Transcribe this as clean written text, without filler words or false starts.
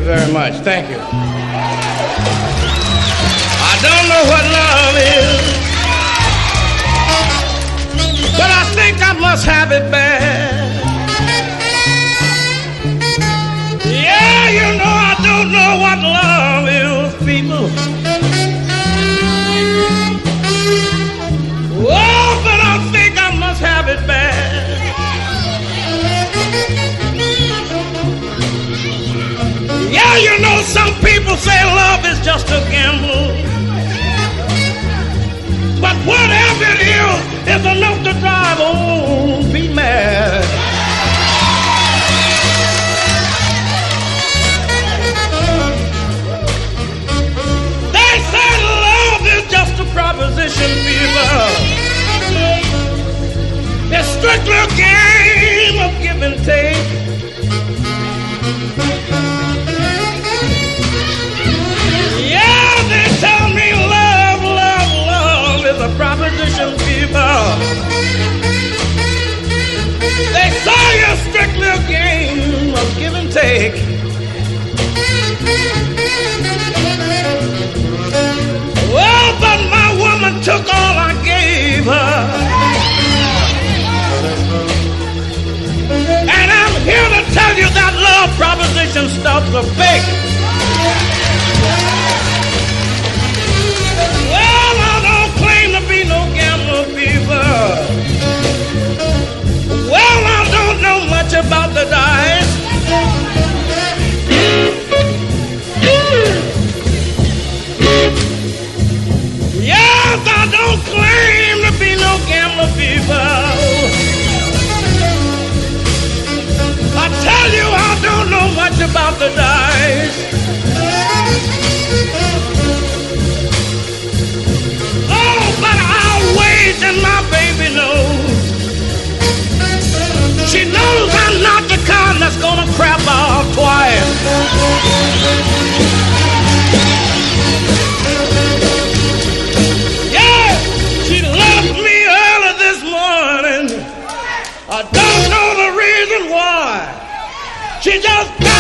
very much. Thank you. I don't know what love is, but I think I must have it bad. Yeah, you know I don't know what love is, people. Oh, but I think I must have it bad. Yeah, you know some people say love is just a gamble, but whatever it is enough to drive on, be mad. They say love is just a proposition, people. It's strictly a game of give and take. Yeah, they tell me love, love, love is a proposition, people. They say it's strictly a game of give and take. Well, but my woman took all I gave her, and I'm here to tell you that love proposition stuff's a fake. Well, I don't claim to be no gambler, people. Well, I don't know much about the dice. Yes, I don't claim to be no gambler, people. I tell you, I don't know much about the dice. Oh, but I'll wait and my baby knows. She knows I'm not the kind that's gonna crap out twice. Yeah, she left me early this morning. I don't know the reason why. She just